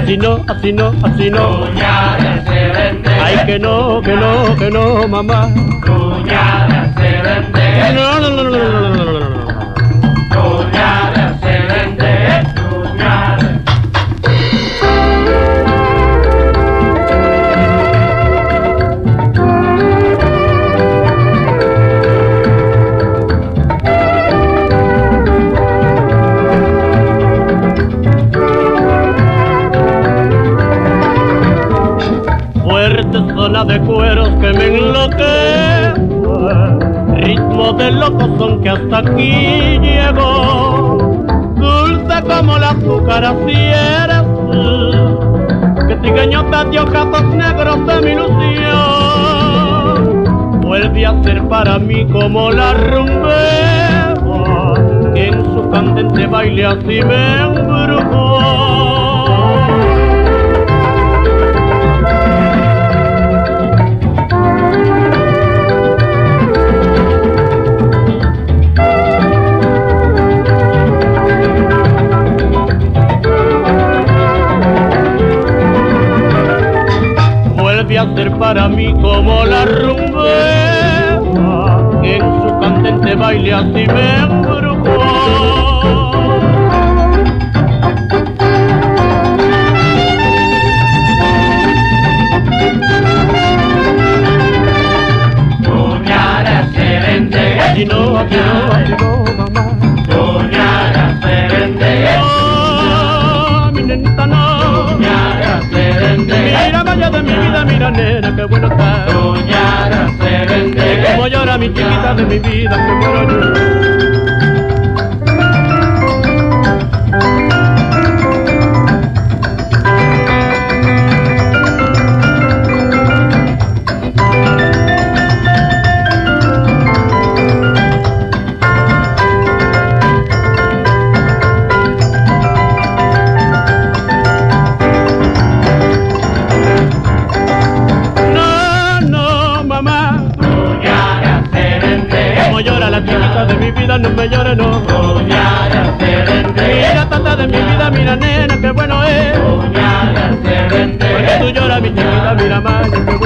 así no, así no, así no. Cuñada se vende. Ay, que no, que no, que no, mamá. Cuñada se vende. No, no, no, no, no, no, no, no, no. Cuñada se vende. Cuñada. Fuerte zona de cueros que me enloquece, ritmo de loco que hasta aquí llegó, dulce como el azúcar así eres tú, que trigueño te dio cazos negros de mi ilusión, vuelve a ser para mí como la rumbera, que en su candente baile así me embrujó. A ser para mí como la rumbera, que en su candente baile así me embrujó. Cuñada se vende. Así no, así no, así no, mamá. Cuñada se vende. Oh, mi nenita no. Cuñada se vende. Mira vaya de mi vida, mira nena, qué bueno está. Cuñada se vende. Como llora mi chiquita de mi vida, que muero yo. De mi vida no me llores, no. Cuñada se vende. Mira tata de mi vida, mira nena, qué bueno es. Cuñada se vende. Porque tú lloras mi chiquita, mira más, qué